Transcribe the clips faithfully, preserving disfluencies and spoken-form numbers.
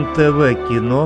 эн тэ вэ Кино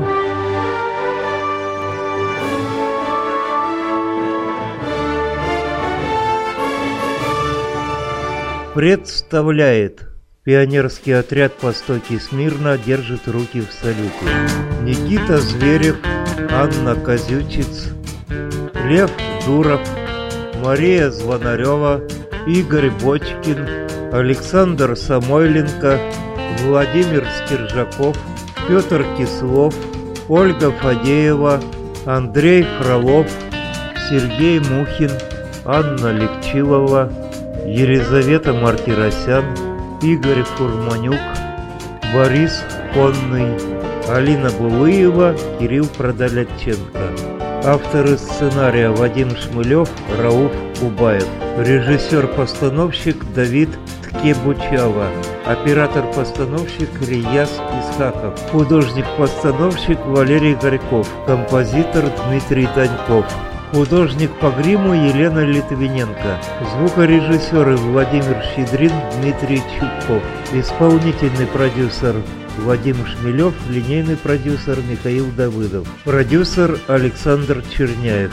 представляет. Пионерский отряд «Востоки смирно» держит руки в салюте. Никита Зверев, Анна Козючиц, Лев Дуров, Мария Звонарева, Игорь Бочкин, Александр Самойленко, Владимир Стержаков, Петр Кислов, Ольга Фадеева, Андрей Фролов, Сергей Мухин, Анна Легчилова, Елизавета Мартиросян, Игорь Фурманюк, Борис Конный, Алина Булыева, Кирилл Продолятченко. Авторы сценария Вадим Шмылев, Рауф Кубаев. Режиссер-постановщик Давид Ткебучава. Оператор-постановщик Рияз Исхаков. Художник-постановщик Валерий Горьков. Композитор Дмитрий Таньков. Художник по гриму Елена Литвиненко. Звукорежиссеры Владимир Щедрин, Дмитрий Чубков. Исполнительный продюсер Вадим Шмелев, линейный продюсер Михаил Давыдов. Продюсер Александр Черняев.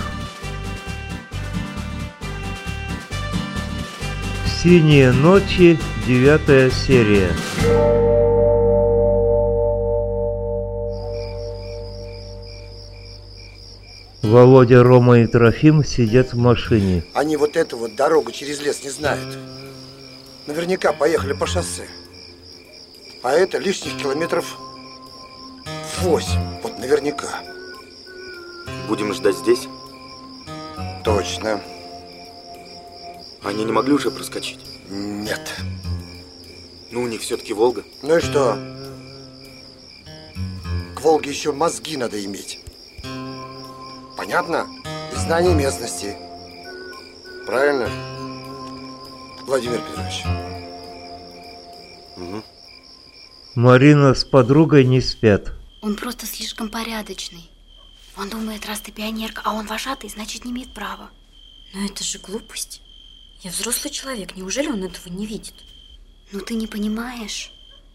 «Синие ночи», девятая серия. Володя, Рома и Трофим сидят в машине. Они вот эту вот дорогу через лес не знают. Наверняка поехали по шоссе. А это лишних километров восемь. Вот наверняка. Будем ждать здесь? Точно. Они не могли уже проскочить? Нет. Ну, у них все-таки Волга. Ну и что? К Волге еще мозги надо иметь. Понятно? И знание местности. Правильно? Владимир Петрович. Угу. Марина с подругой не спят. Он просто слишком порядочный. Он думает, раз ты пионерка, а он вожатый, значит, не имеет права. Но это же глупость. Я взрослый человек, неужели он этого не видит? Ну ты не понимаешь.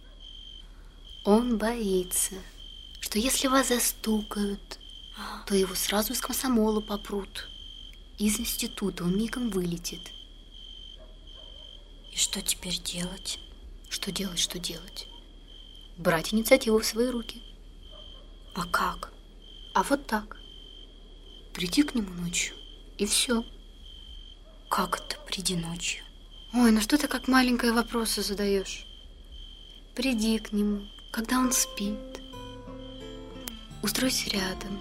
Он боится, что если вас застукают, то его сразу из комсомола попрут. Из института он мигом вылетит. И что теперь делать? Что делать, что делать? Брать инициативу в свои руки. А как? А вот так. Приди к нему ночью, и все. Как это приди ночью? Ой, ну что ты как маленькие вопросы задаешь? Приди к нему, когда он спит. Устройся рядом.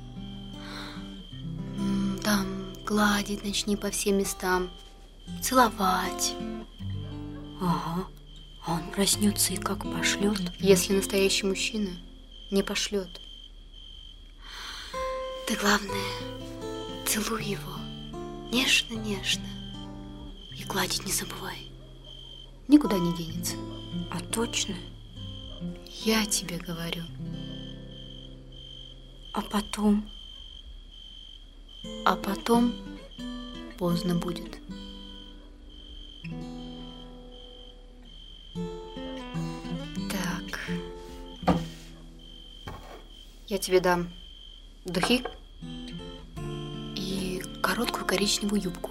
Там гладить начни по всем местам. Целовать. Ага. А он проснется и как пошлет? Если настоящий мужчина, не пошлет. Ты, главное, целуй его. Нежно-нежно. И гладить не забывай. Никуда не денется. А точно? Я тебе говорю. А потом? А потом поздно будет. Так. Я тебе дам духи и короткую коричневую юбку.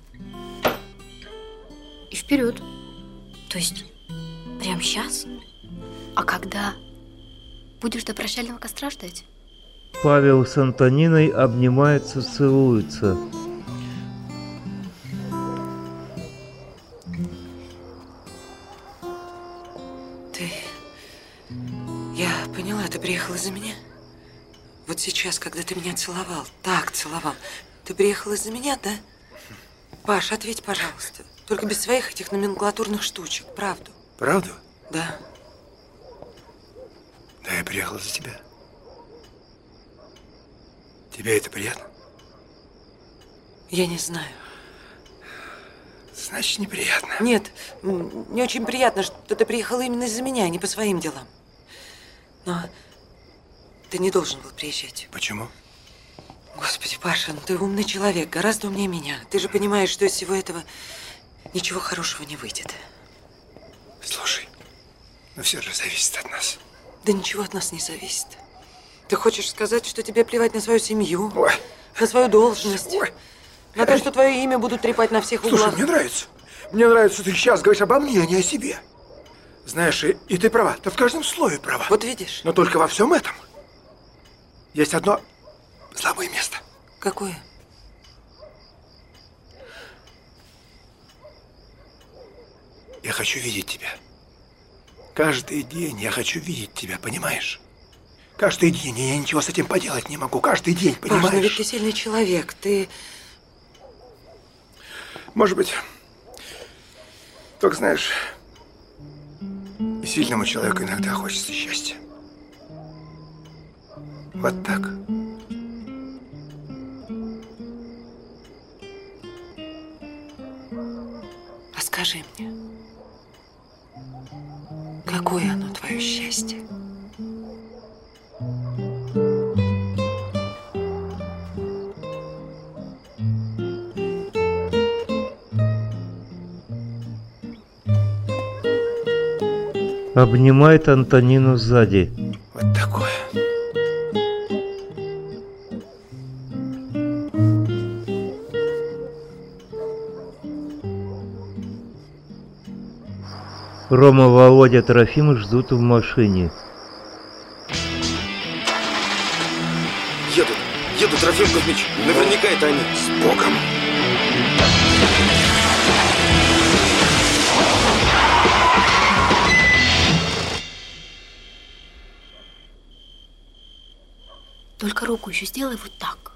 И вперед. То есть прямо сейчас? А когда? Будешь до прощального костра ждать? Павел с Антониной обнимаются, целуются. Ты... Я поняла, ты приехал из-за меня? Вот сейчас, когда ты меня целовал, так целовал, ты приехал из-за меня, да? Паш, ответь, пожалуйста. Только без своих этих номенклатурных штучек, правду. Правду? Да. Да, я приехал из-за тебя. Тебе это приятно? Я не знаю. Значит, неприятно. Нет, не очень приятно, что ты приехал именно из-за меня, а не по своим делам. Но ты не должен был приезжать. Почему? Господи, Паша, ну ты умный человек, гораздо умнее меня. Ты же понимаешь, что из всего этого ничего хорошего не выйдет. Слушай, ну все же зависит от нас. Да ничего от нас не зависит. Ты хочешь сказать, что тебе плевать на свою семью, Ой. на свою должность, Ой. на то, что твое имя будут трепать на всех углах? Слушай, мне нравится. Мне нравится, что ты сейчас говоришь обо мне, а не о себе. Знаешь, и, и ты права, ты в каждом слове права. Вот видишь. Но только во всем этом есть одно слабое место. Какое? Я хочу видеть тебя. Каждый день я хочу видеть тебя, понимаешь? Каждый день, и я ничего с этим поделать не могу. Каждый день, понимаешь? Паш, но ведь ты сильный человек, ты... Может быть. Только знаешь, и сильному человеку иногда хочется счастья. Вот так. А скажи мне, какое оно твое счастье? Обнимает Антонину сзади. Вот такое. Рома, Володя, Трофим ждут в машине. Едут, едут, Трофим Кузьмич. Наверняка это они. С Богом. Только руку еще сделай вот так.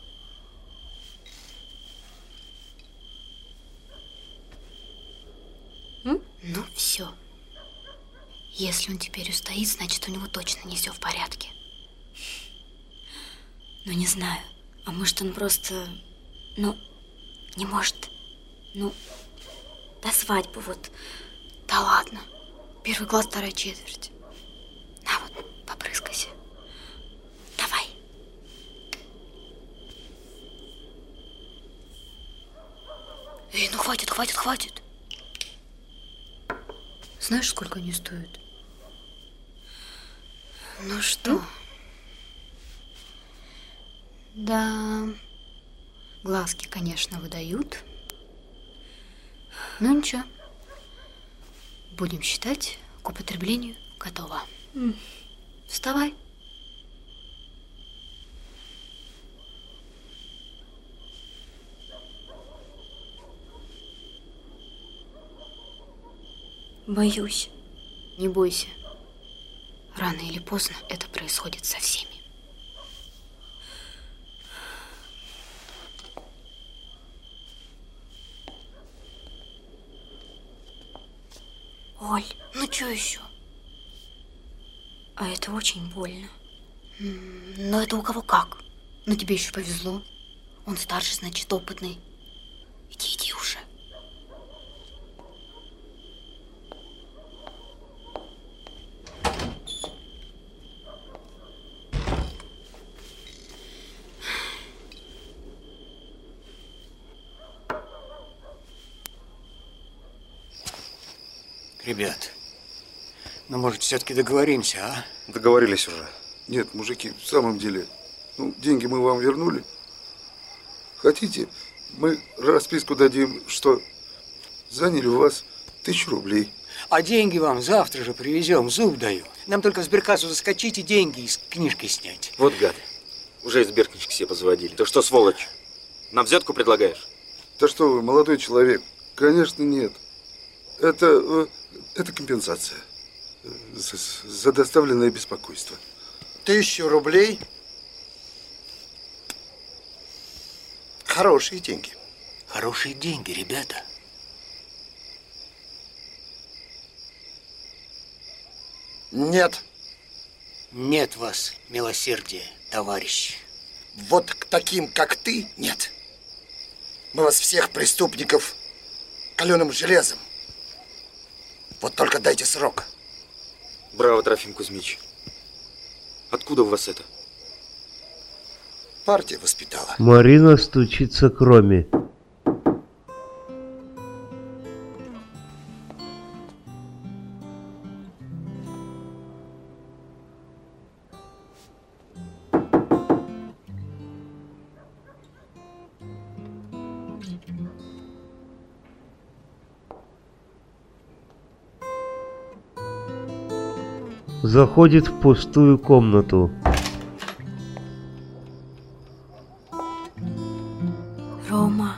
М? Ну все. Если он теперь устоит, значит, у него точно не все в порядке. Ну, не знаю. А может, он просто... Ну, не может. Ну, до свадьбы вот. Да ладно. Первый класс, вторая четверть. На вот, попрыскайся. Давай. Эй, ну хватит, хватит, хватит. Знаешь, сколько они стоят? Ну что? Да, глазки, конечно, выдают. Ну ничего. Будем считать, к употреблению готово. Вставай. Боюсь. Не бойся. Рано или поздно это происходит со всеми. Оль, Ну что еще? а это очень больно. Но это у кого как. Но тебе еще повезло. Он старше, значит, опытный. Иди, иди уже. Ребят, ну, может, все-таки договоримся, а? Договорились уже. Нет, мужики, в самом деле, ну, деньги мы вам вернули. Хотите, мы расписку дадим, что заняли у вас тысячу рублей. А деньги вам завтра же привезем, зуб даю. Нам только в сберкассу заскочить и деньги с книжкой снять. Вот гады. Уже из сберкнижки себе позводили. Ты что, сволочь? Нам взятку предлагаешь? Да что вы, молодой человек, конечно, нет. Это, э, это компенсация за, за доставленное беспокойство. Тысячу рублей. Хорошие деньги. Хорошие деньги, ребята. Нет. Нет вас милосердия, товарищи. Вот к таким, как ты, нет. Мы вас всех, преступников, каленым железом. Вот только дайте срок. Браво, Трофим Кузьмич. Откуда у вас это? Партия воспитала. Марина стучится к Роме. Заходит в пустую комнату. Рома.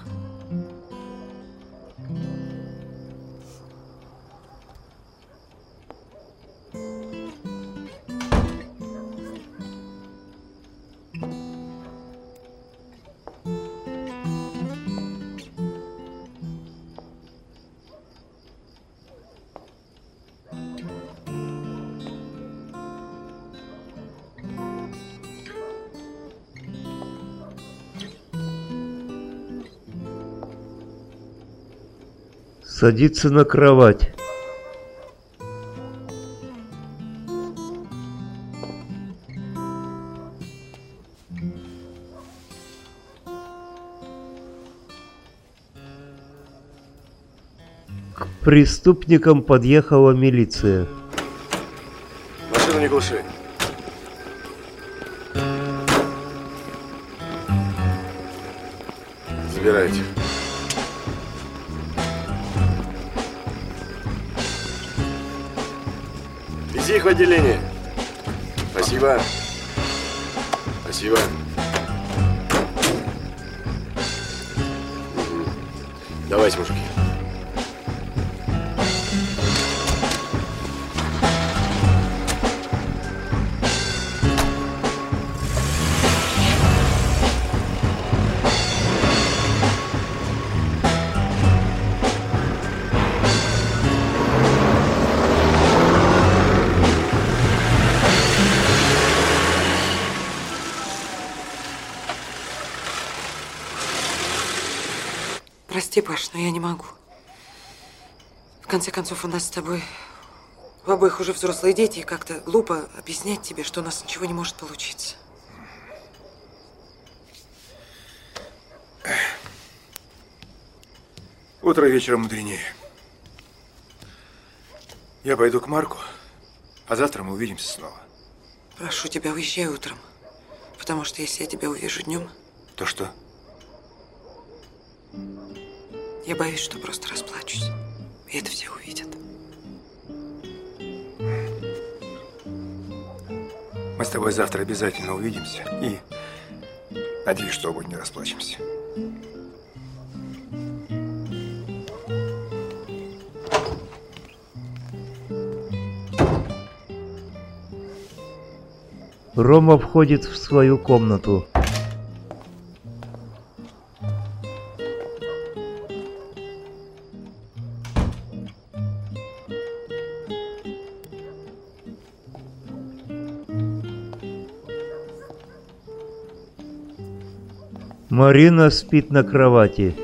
Садится на кровать. К преступникам подъехала милиция. Машину не глуши. Забирайте. Вези их в отделение. Спасибо. Спасибо. Угу. Давайте, мужики. Прости, Паш, но я не могу. В конце концов, у нас с тобой у обоих уже взрослые дети, и как-то глупо объяснять тебе, что у нас ничего не может получиться. Утро вечером мудренее. Я пойду к Марку, а завтра мы увидимся снова. Прошу тебя, уезжай утром. Потому что если я тебя увижу днем, То что? я боюсь, что просто расплачусь. И это все увидят. Мы с тобой завтра обязательно увидимся. И надеюсь, что оба не расплачемся. Рома входит в свою комнату. Марина спит на кровати.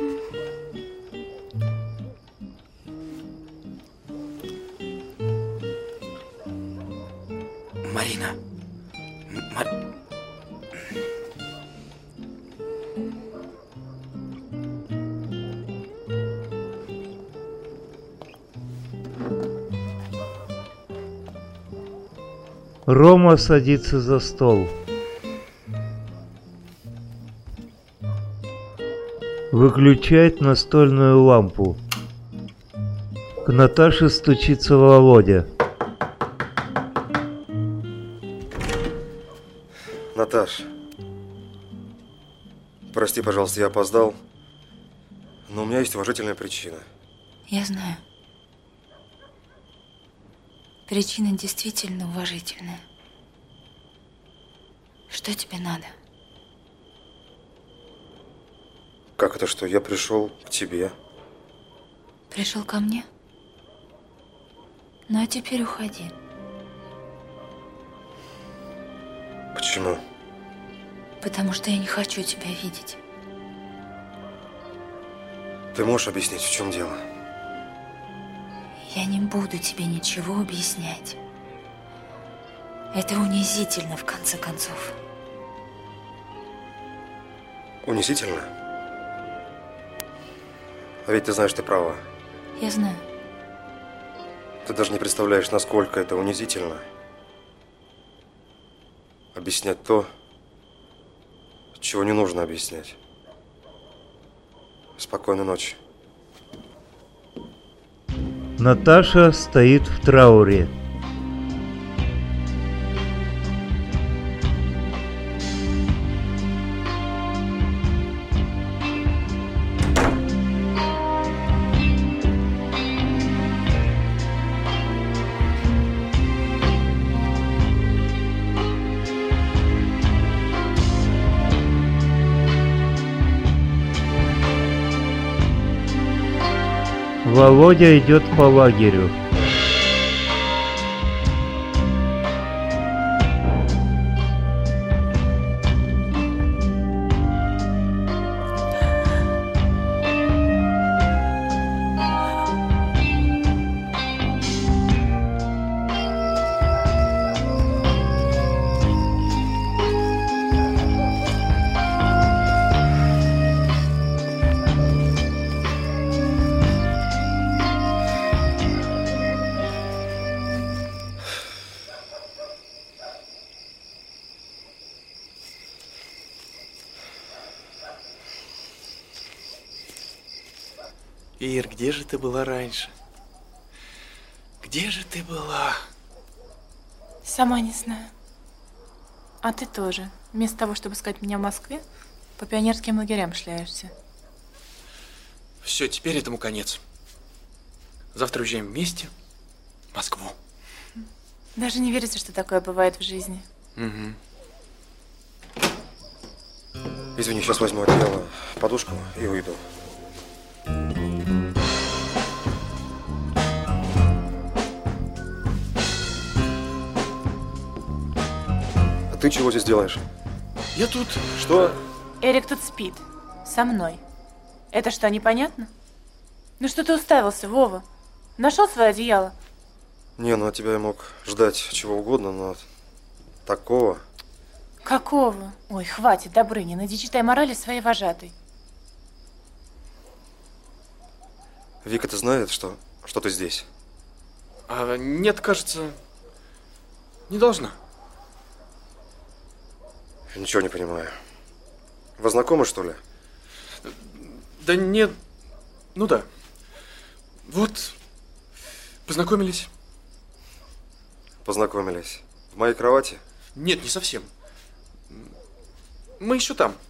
Марина. Мар... Рома садится за стол. Выключает настольную лампу. К Наташе стучится Володя. Наташ, прости, пожалуйста, я опоздал, но у меня есть уважительная причина. Я знаю. Причина действительно уважительная. Что тебе надо? Как это что? Я пришел к тебе. Пришел ко мне? Ну а теперь уходи. Почему? Потому что я не хочу тебя видеть. Ты можешь объяснить, в чем дело? Я не буду тебе ничего объяснять. Это унизительно, в конце концов. Унизительно? А ведь ты знаешь, ты права. Я знаю. Ты даже не представляешь, насколько это унизительно. Объяснять то, чего не нужно объяснять. Спокойной ночи. Наташа стоит в трауре. Володя идет по лагерю. Ир, где же ты была раньше? Где же ты была? Сама не знаю. А ты тоже. Вместо того, чтобы искать меня в Москве, по пионерским лагерям шляешься. Все, теперь этому конец. Завтра уезжаем вместе в Москву. Даже не верится, что такое бывает в жизни. Угу. Извини, сейчас возьму одеяло, подушку и уйду. А ты чего здесь делаешь? Я тут. Что? Эрик тут спит. Со мной. Это что, непонятно? Ну что ты уставился, Вова? Нашел свое одеяло? Не, ну от тебя я мог ждать чего угодно, но такого... Какого? Ой, хватит, Добрынин, иди читай морали своей вожатой. Вика-то знает, что, что ты здесь? А, нет, кажется, не должна. Ничего не понимаю. Вы знакомы, что ли? Да нет, ну да. Вот, познакомились. Познакомились. В моей кровати? Нет, не совсем. Мы еще там.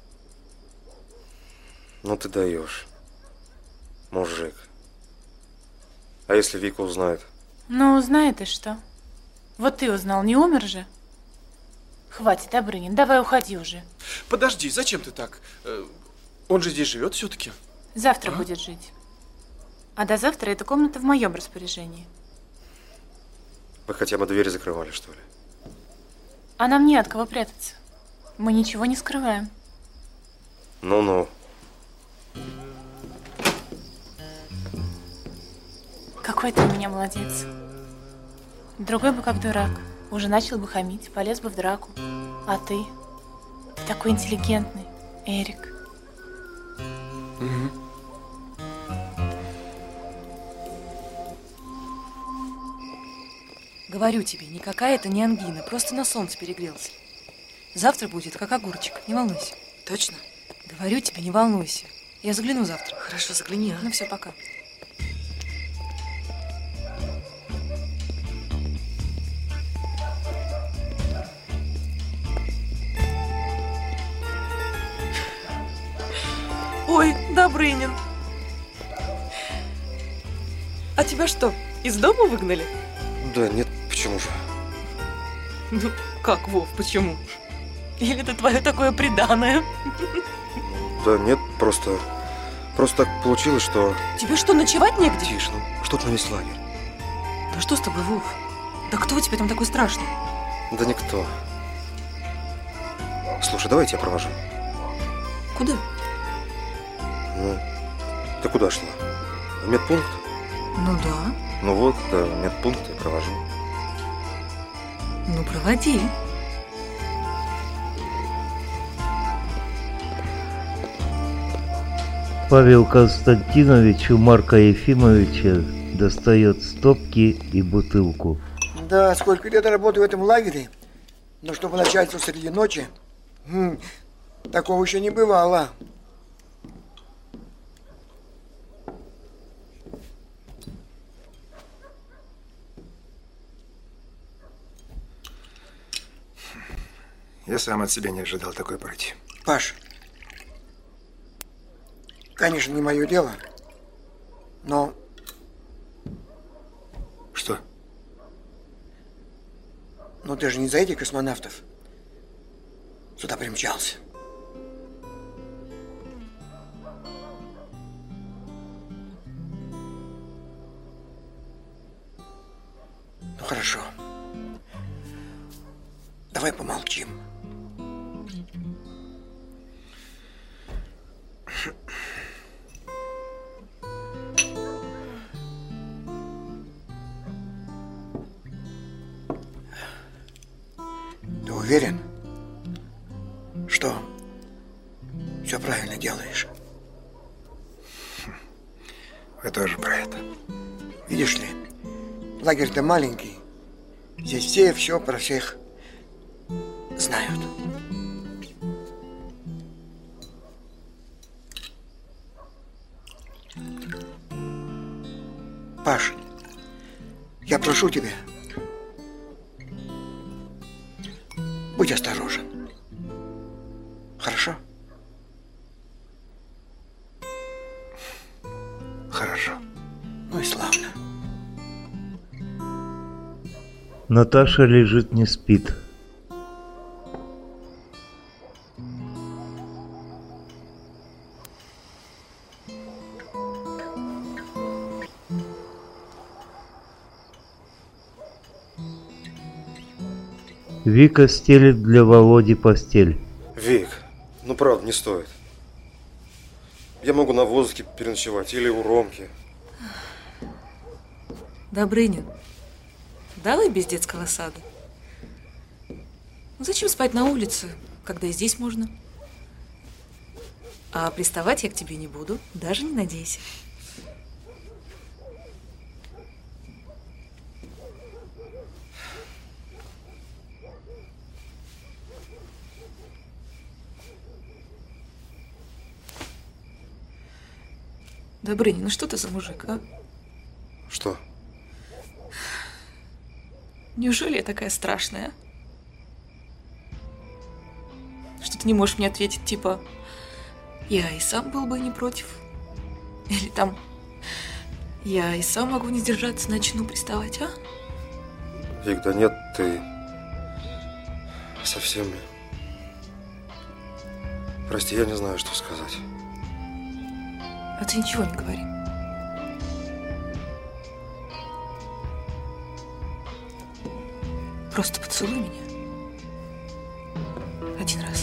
Ну ты даешь. Мужик. А если Вика узнает? Ну, узнает и что? Вот ты узнал, не умер же? Хватит, Добрынин, давай уходи уже. Подожди, зачем ты так? Он же здесь живет все-таки. Завтра а? будет жить. А до завтра эта комната в моем распоряжении. Вы хотя бы двери закрывали, что ли? А нам не от кого прятаться. Мы ничего не скрываем. Ну-ну. Какой ты у меня молодец. Другой бы как дурак. Уже начал бы хамить, полез бы в драку. А ты? Ты такой интеллигентный, Эрик. Угу. Говорю тебе, никакая это не ангина, просто на солнце перегрелся. Завтра будет как огурчик, не волнуйся. Точно? Говорю тебе, не волнуйся. Я загляну завтра. Хорошо, загляни, а? Ну все, пока. Ой, Добрынин. А тебя что, из дома выгнали? Да нет, почему же? Ну, как, Вов, почему? Или это твое такое преданное? Да нет, просто... Просто так получилось, что... Тебе что, ночевать негде? Тише, ну, что ты на весь лагерь? Да что с тобой, Вов? Да кто у тебя там такой страшный? Да никто. Слушай, давай я тебя провожу. Куда? Ну, ты куда шла? В медпункт? Ну да. Ну вот, да, в медпункт я провожу. Ну, проводи. Павел Константинович у Марка Ефимовича достает стопки и бутылку. Да, сколько лет работаю в этом лагере, но чтобы начальство среди ночи, хм, такого еще не бывало. Я сам от себя не ожидал такой пройти. Паш, конечно, не мое дело, но... Что? Ну ты же не за этих космонавтов сюда примчался. хорошо. Давай помолчим. Ты уверен, что все правильно делаешь? Вы тоже про это. Видишь ли, лагерь-то маленький. Здесь все все про всех знают. Паш, я прошу тебя, будь осторожен. Хорошо? Хорошо. Ну и славно. Наташа лежит, не спит. Вика стелит для Володи постель. Вик, ну правда, не стоит. Я могу на воздухе переночевать или у Ромки. Добрынин, давай без детского сада. Ну, зачем спать на улице, когда и здесь можно? А приставать я к тебе не буду, даже не надейся. Добрынин, ну что ты за мужик, а? Что? Неужели я такая страшная? Что ты не можешь мне ответить, типа, я и сам был бы не против. Или там, я и сам могу не сдержаться, начну приставать, а? Вик, да нет, ты совсем... Прости, я не знаю, что сказать. А ты ничего не говори. Просто поцелуй меня. Один раз.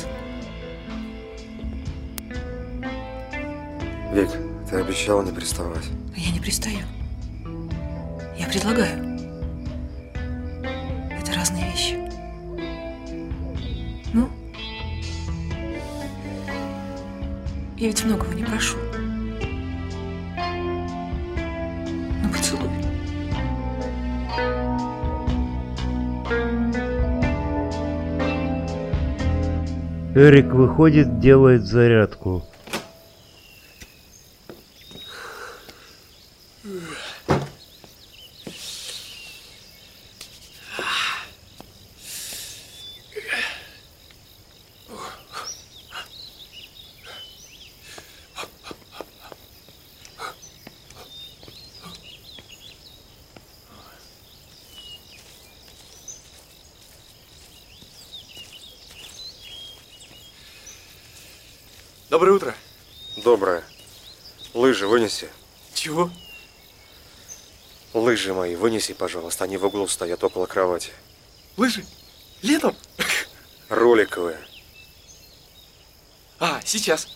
Вик, ты обещала не приставать. А я не пристаю. Я предлагаю. Это разные вещи. Ну? Я ведь многого не прошу. Ну, поцелуй. Эрик выходит, делает зарядку. Доброе утро. Доброе. Лыжи вынеси. Чего? Лыжи мои вынеси, пожалуйста. Они в углу стоят около кровати. Лыжи? Летом? Роликовые. А, сейчас.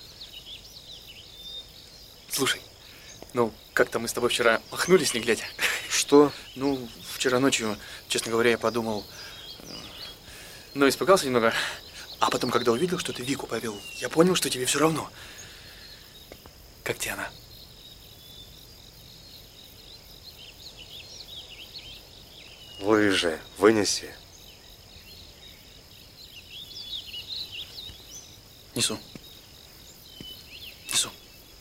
Слушай, ну, как-то мы с тобой вчера махнулись, не глядя. Что? Ну, вчера ночью, честно говоря, я подумал... Ну, испугался немного. А потом, когда увидел, что ты Вику повел, я понял, что тебе все равно. Как тебе она? Лыжи вынеси. Несу. Несу.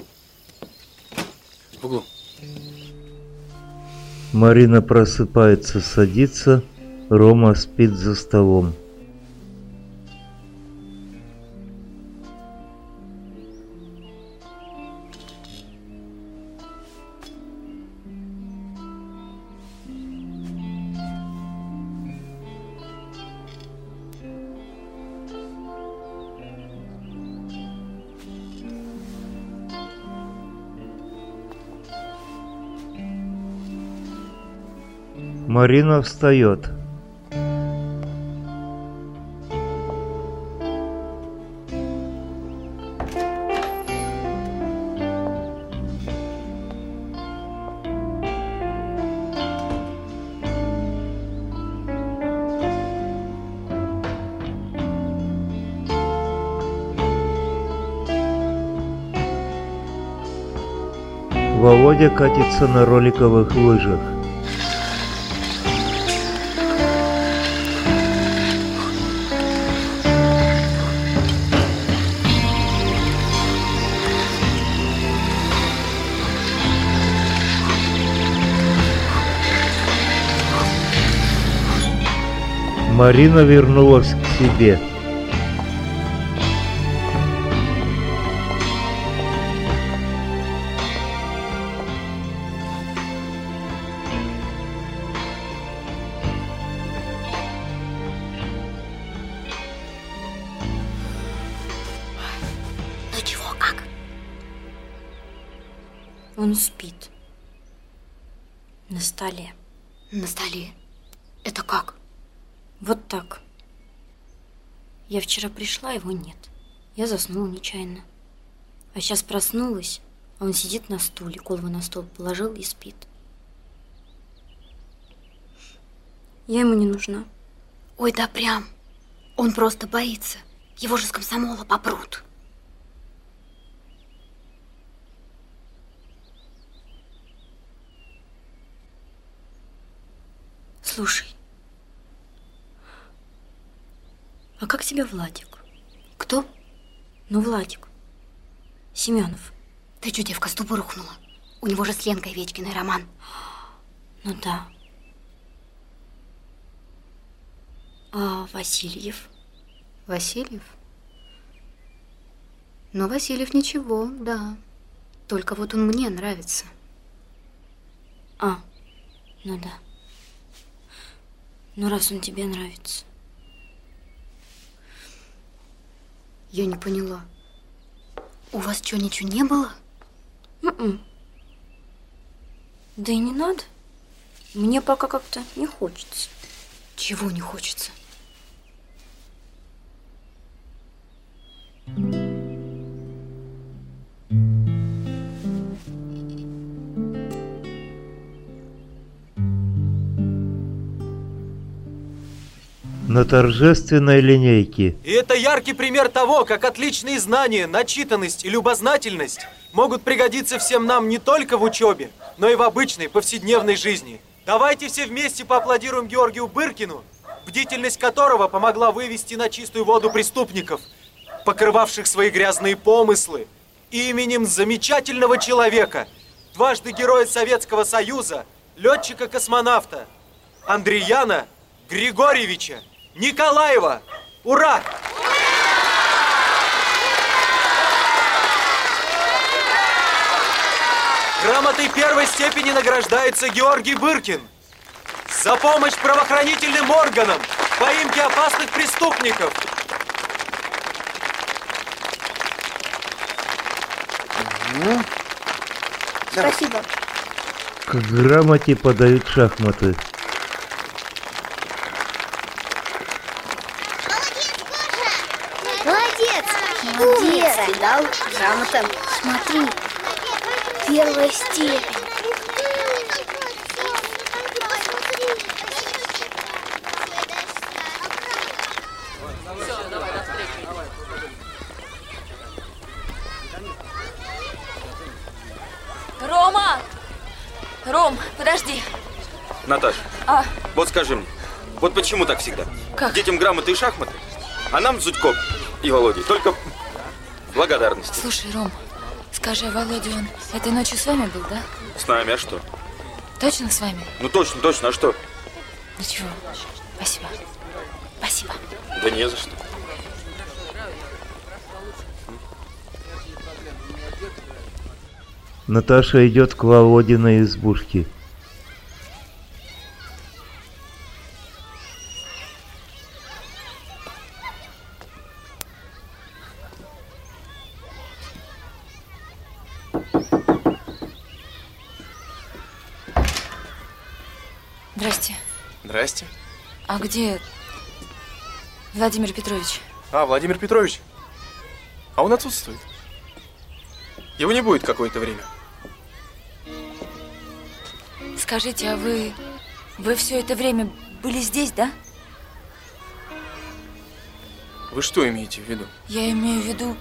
В углу. Марина просыпается, садится. Рома спит за столом. Марина встает. Володя катится на роликовых лыжах. Марина вернулась к себе. Ну чего, как? Он спит. На столе. На столе? Это как? Вот так. Я вчера пришла, его нет. Я заснула нечаянно. А сейчас проснулась, а он сидит на стуле, голову на стол положил и спит. Я ему не нужна. Ой, да прям. Он просто боится. Его же с комсомола попрут. Слушай, а как тебя Владик? Кто? Ну, Владик. Семенов. Ты что, девка, с дуба рухнула? У него же с Ленкой Вечкиной роман. Ну да. А Васильев? Васильев? Ну, Васильев ничего, да. Только вот он мне нравится. А, ну да. Ну, раз он тебе нравится. Я не поняла. У вас что, ничего не было? М-м. Да и не надо. Мне пока как-то не хочется. Чего не хочется? На торжественной линейке. И это яркий пример того, как отличные знания, начитанность и любознательность могут пригодиться всем нам не только в учебе, но и в обычной повседневной жизни. Давайте все вместе поаплодируем Георгию Быркину, бдительность которого помогла вывести на чистую воду преступников, покрывавших свои грязные помыслы, именем замечательного человека, дважды Героя Советского Союза, летчика-космонавта Андрияна Григорьевича Николаева. Ура! Грамотой первой степени награждается Георгий Быркин за помощь правоохранительным органам в поимке опасных преступников. Спасибо. К грамоте подают шахматы. Молодец! Молодец! Видал? Грамота. Смотри. Первая степень. Рома! Ром, подожди. Наташ, А, вот скажи мне, вот почему так всегда? Как? Детям грамоты и шахматы, а нам Зудько и Володя только благодарность. слушай, Ром, скажи, а Володя, он этой ночью с вами был, да? С нами, а что? Точно с вами? Ну точно, точно, а что? Ничего. Спасибо. Спасибо. Да не за что. Наташа идет к Володиной избушке. Здрасте. Здрасте. А где Владимир Петрович? А, Владимир Петрович. А он отсутствует. Его не будет какое-то время. Скажите, а вы... Вы все это время были здесь, да? Вы что имеете в виду? Я имею в виду...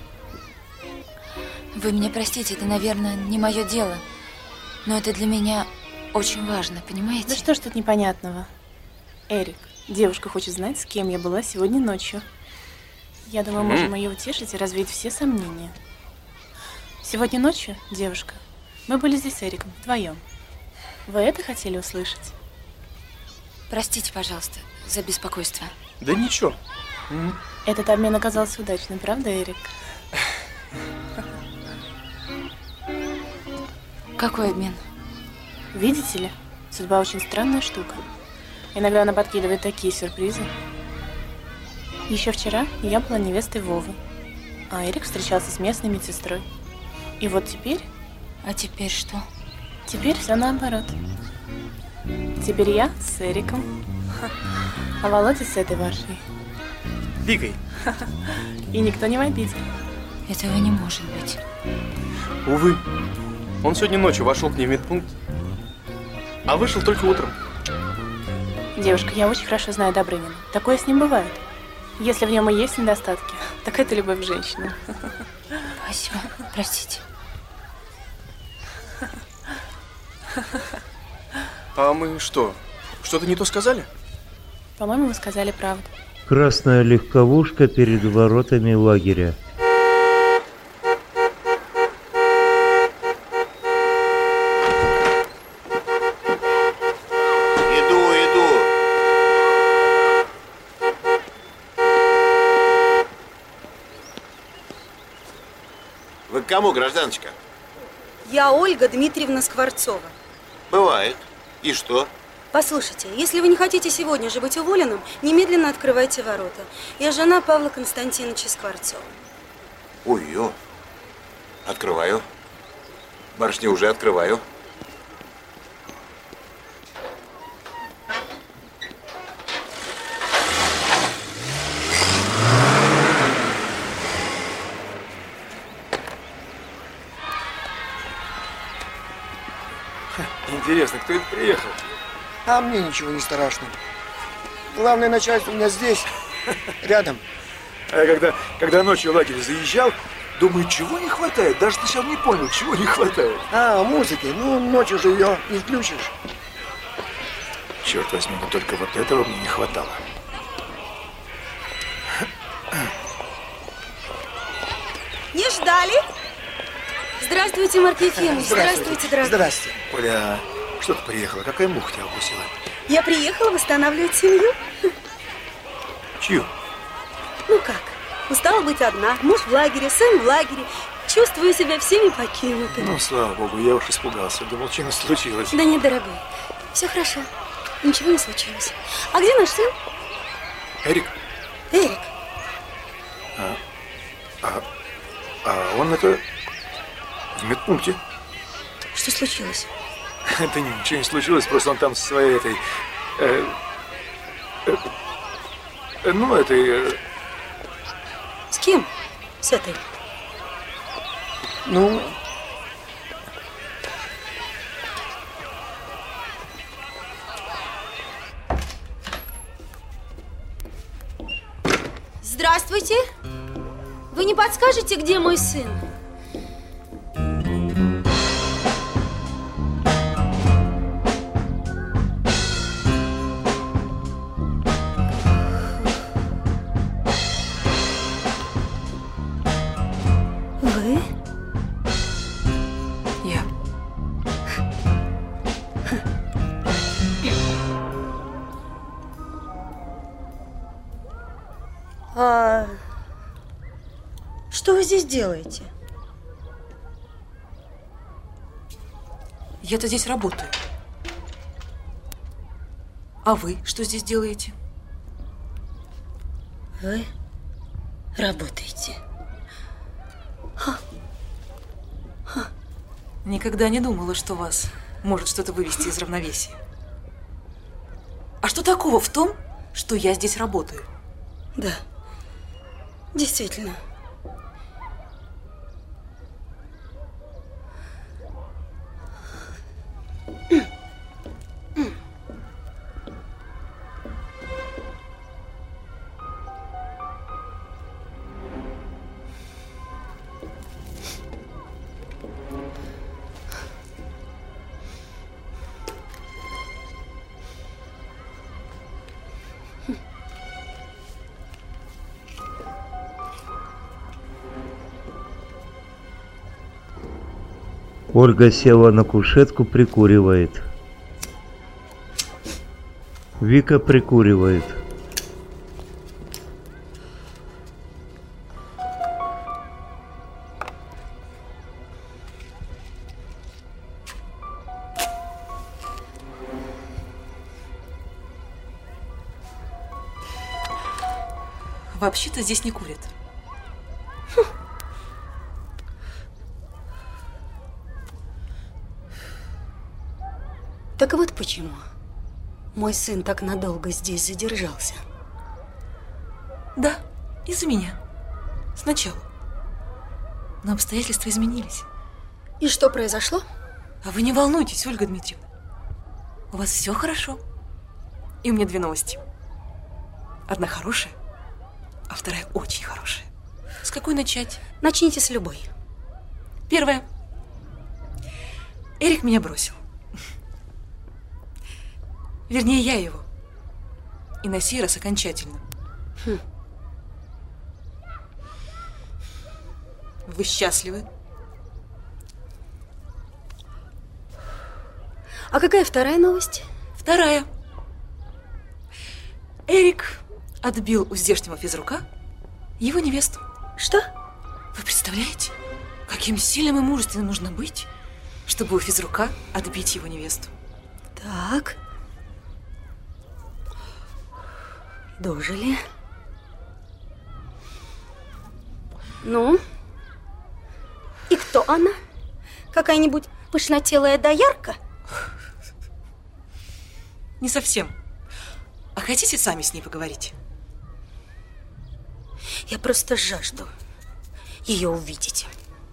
Вы меня простите, это, наверное, не мое дело. Но это для меня очень важно, понимаете? Да что ж тут непонятного? Эрик, девушка хочет знать, с кем я была сегодня ночью. Я думаю, М. можем ее утешить и развеять все сомнения. Сегодня ночью, девушка, мы были здесь с Эриком, вдвоем. Вы это хотели услышать? Простите, пожалуйста, за беспокойство. Да ничего. М. Этот обмен оказался удачным, правда, Эрик? Какой обмен? Видите ли, судьба очень странная штука. Иногда она подкидывает такие сюрпризы. Еще вчера я была невестой Вовы, а Эрик встречался с местной медсестрой. И вот теперь... А теперь что? Теперь все наоборот. Теперь я с Эриком, а Володя с этой вашей. Викой. И никто не в обиде. Этого не может быть. Увы. Он сегодня ночью вошел к ней в медпункт, а вышел только утром. Девушка, я очень хорошо знаю Добрынина. Такое с ним бывает. Если в нем и есть недостатки, так это любовь к женщинам. Спасибо. Простите. А мы что? Что-то не то сказали? По-моему, вы сказали правду. Красная легковушка перед воротами лагеря. Иду, иду. Вы к кому, гражданочка? Я Ольга Дмитриевна Скворцова. Бывает. И что? Послушайте, если вы не хотите сегодня же быть уволенным, немедленно открывайте ворота. Я жена Павла Константиновича Скворцова. Ой-ё. Открываю. Барышня, уже открываю. Интересно, кто это приехал? А мне ничего не страшно. Главное начальство у меня здесь, рядом. А я когда, когда ночью в лагерь заезжал, думаю, чего не хватает? Даже сначала не понял, чего не хватает. А, музыки. Ну, ночью же ее не включишь. Черт возьми, но только вот этого мне не хватало. Не ждали? Здравствуйте, Марк Ефимович. Здравствуйте, дорогой. Здрасте. Оля, что ты приехала? Какая муха тебя укусила? Я приехала восстанавливать семью. Чью? Ну как? Устала быть одна. Муж в лагере, сын в лагере. Чувствую себя всеми покинутой. Ну, слава богу, я уж испугался. Думал, что случилось. Да нет, дорогой. Все хорошо. Ничего не случилось. А где наш сын? Эрик? Эрик. А, а, а он это в медпункте. Что случилось? Это ничего не случилось, просто он там со своей этой... э, э, э, ну, этой... э, С кем? С этой? Ну... Здравствуйте. Вы не подскажете, где мой сын? Вы? Я. А что вы здесь делаете? Я-то здесь работаю. А вы что здесь делаете? Вы работаете. Никогда не думала, что вас может что-то вывести из равновесия. А что такого в том, что я здесь работаю? Да, действительно. Ольга села на кушетку, прикуривает. Вика прикуривает. Вообще-то здесь не курят. Так вот почему мой сын так надолго здесь задержался. Да, из-за меня. Сначала. Но обстоятельства изменились. И что произошло? А вы не волнуйтесь, Ольга Дмитриевна. У вас все хорошо. И у меня две новости. Одна хорошая, а вторая очень хорошая. С какой начать? Начните с любой. Первая. Эрик меня бросил. Вернее, я его. И на сей раз окончательно. Хм. Вы счастливы? А какая вторая новость? Вторая. Эрик отбил у здешнего физрука его невесту. Что? Вы представляете, каким сильным и мужественным нужно быть, чтобы у физрука отбить его невесту? Так. Дожили. Ну? И кто она? Какая-нибудь пышнотелая доярка? Не совсем. А хотите сами с ней поговорить? Я просто жажду ее увидеть.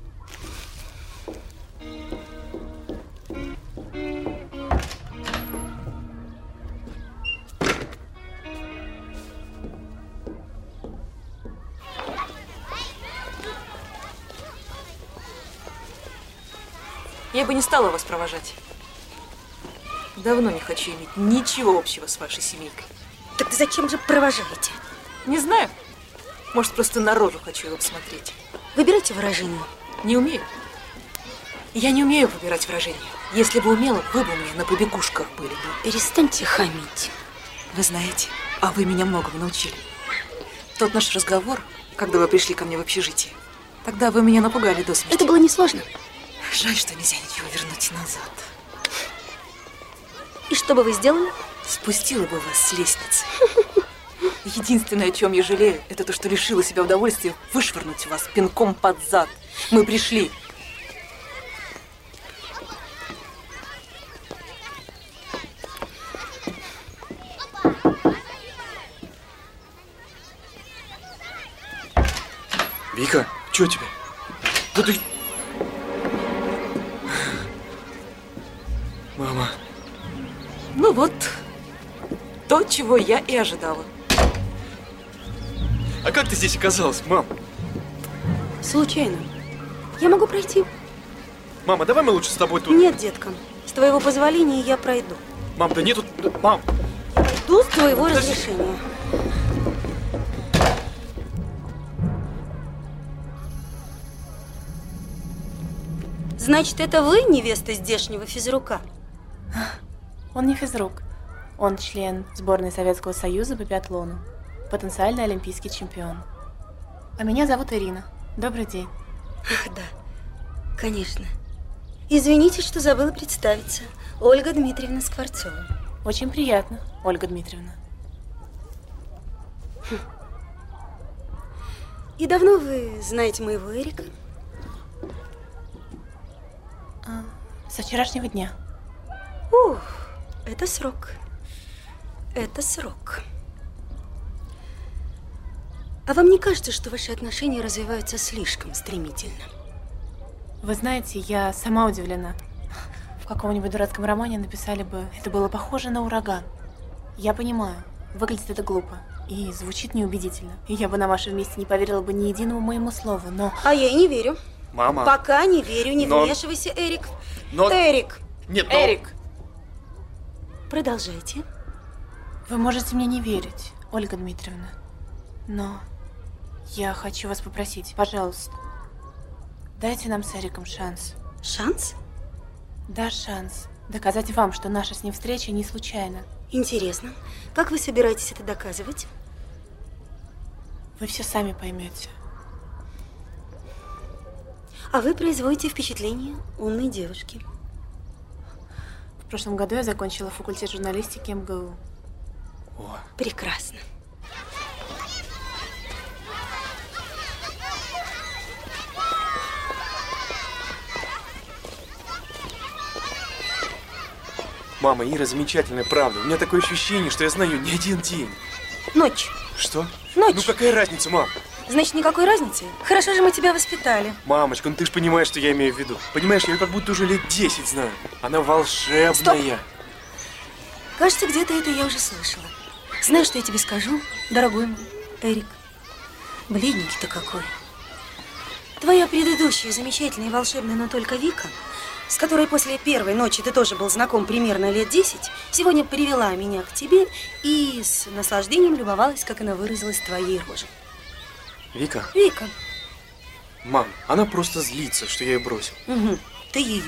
Я бы не стала вас провожать. Давно не хочу иметь ничего общего с вашей семейкой. Так зачем же провожаете? Не знаю. Может, просто наружу хочу его посмотреть. Выбирайте выражение. Не умею. Я не умею выбирать выражения. Если бы умела, вы бы у меня на побегушках были бы. Перестаньте хамить. Вы знаете, а вы меня многому научили. Тот наш разговор, когда вы пришли ко мне в общежитие, тогда вы меня напугали до смерти. Это было несложно. Жаль, что нельзя ничего вернуть назад. И что бы вы сделали? Спустила бы вас с лестницы. Единственное, о чем я жалею, это то, что лишила себя удовольствия вышвырнуть вас пинком под зад. Мы пришли. Вика, что тебе? Да ты... Мама. Ну вот, то, чего я и ожидала. А как ты здесь оказалась, мам? Случайно. Я могу пройти? Мама, давай мы лучше с тобой тут... Нет, детка. С твоего позволения я пройду. Мам, да нету... Мам! Иду с твоего разрешения. Значит, это вы невеста здешнего физрука? Он не физрук. Он член сборной Советского Союза по биатлону. Потенциальный олимпийский чемпион. А меня зовут Ирина. Добрый день. Ах, да. Конечно. Извините, что забыла представиться. Ольга Дмитриевна Скворцова. Очень приятно, Ольга Дмитриевна. Хм. И давно вы знаете моего Эрика? А, со вчерашнего дня. Ух, это срок. это срок. А вам не кажется, что ваши отношения развиваются слишком стремительно? Вы знаете, я сама удивлена. В каком-нибудь дурацком романе написали бы, это было похоже на ураган. Я понимаю, выглядит это глупо и звучит неубедительно. И я бы на вашем месте не поверила бы ни единому моему слову, но... А я и не верю. Мама. Пока не верю, не но... вмешивайся, Эрик. Но... Эрик. Нет, но... Эрик. Продолжайте. Вы можете мне не верить, Ольга Дмитриевна, но я хочу вас попросить, пожалуйста, дайте нам с Эриком шанс. Шанс? Да, шанс. Доказать вам, что наша с ним встреча не случайна. Интересно. Как вы собираетесь это доказывать? Вы все сами поймете. А вы производите впечатление умной девушки. В прошлом году я закончила факультет журналистики эм гэ у. О. Прекрасно. Мама, Ира замечательная, правда. У меня такое ощущение, что я знаю ее не один день. Ночь. Что? Ночь. Ну какая разница, мам? Значит, никакой разницы? Хорошо же мы тебя воспитали. Мамочка, ну ты же понимаешь, что я имею в виду. Понимаешь, я ее как будто уже лет десять знаю. Она волшебная. Стоп. Кажется, где-то это я уже слышала. Знаешь, что я тебе скажу, дорогой мой Эрик? Бледненький-то какой. Твоя предыдущая замечательная и волшебная, но только Вика, с которой после первой ночи ты тоже был знаком примерно лет десять, сегодня привела меня к тебе и с наслаждением любовалась, как она выразилась в твоей роже. Вика? Вика. Мам, она просто злится, что я ее бросил. Угу, ты ее.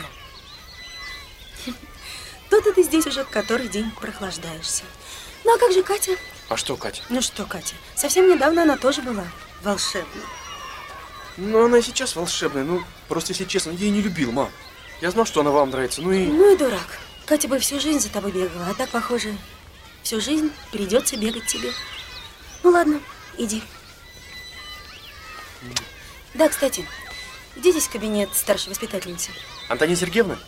Тут-то ты здесь уже который день прохлаждаешься. Ну а как же Катя? А что, Катя? Ну что, Катя, совсем недавно она тоже была волшебной. Ну, она и сейчас волшебная. Ну, просто, если честно, я ее не любил, мам. Я знал, что она вам нравится, ну и... Ну и дурак. Катя бы всю жизнь за тобой бегала, а так, похоже, всю жизнь придется бегать тебе. Ну ладно, иди. Да, кстати, где здесь кабинет старшей воспитательницы? Антонина Сергеевна?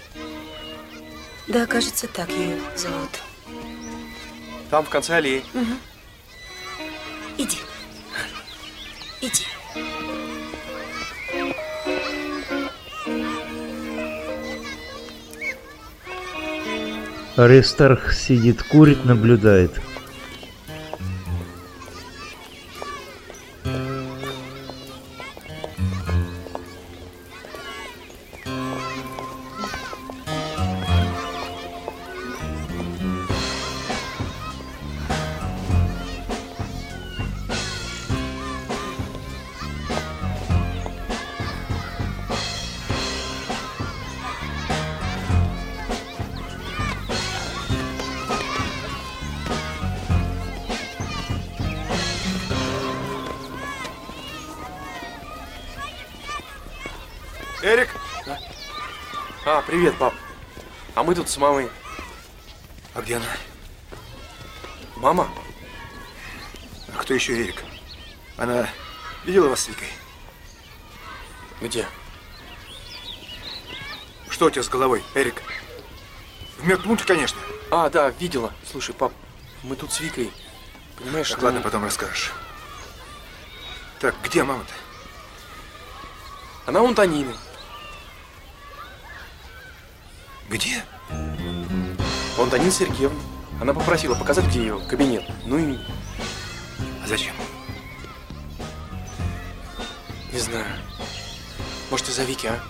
Да, кажется, так ее зовут. Там, в конце аллеи. Угу. Иди. Иди. Аристарх сидит, курит, наблюдает. Эрик? А, привет, пап. А мы тут с мамой. А где она? Мама? А кто еще Эрик? Она видела вас с Викой? Где? Что у тебя с головой, Эрик? В медпункте, конечно. А, да, видела. Слушай, пап, мы тут с Викой, понимаешь? Так, ну... ладно, потом расскажешь. Так, где мама-то? Она у Антонины. Где? У Антонины Сергеевны. Она попросила показать, где ее кабинет. Ну и... А зачем? Не знаю. Может, из-за Вики, а?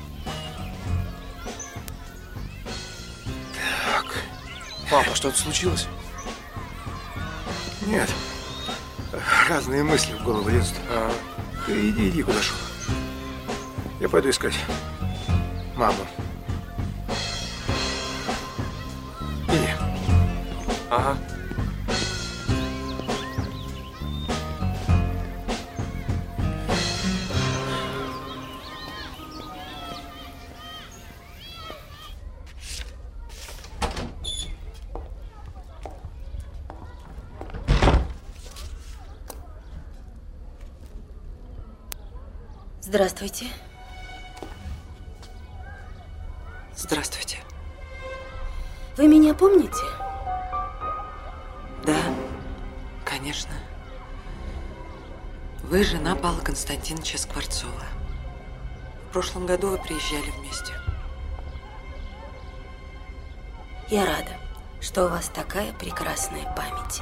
Так. Папа, что-то случилось? Нет. Разные мысли в голову лезут. А. Ты иди, иди, куда шел. Я пойду искать маму. Иди. Ага. Здравствуйте. Здравствуйте. Вы меня помните? Да, конечно. Вы жена Павла Константиновича Скворцова. В прошлом году вы приезжали вместе. Я рада, что у вас такая прекрасная память.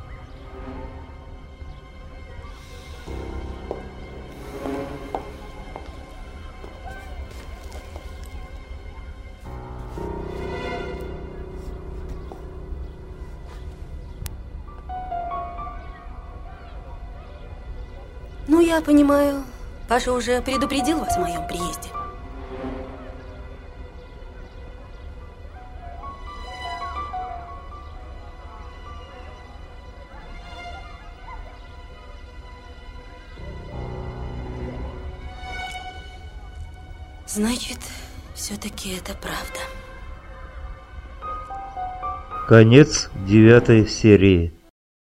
Ну, я понимаю, Паша уже предупредил вас о моем приезде. Значит, все-таки это правда. Конец девятой серии.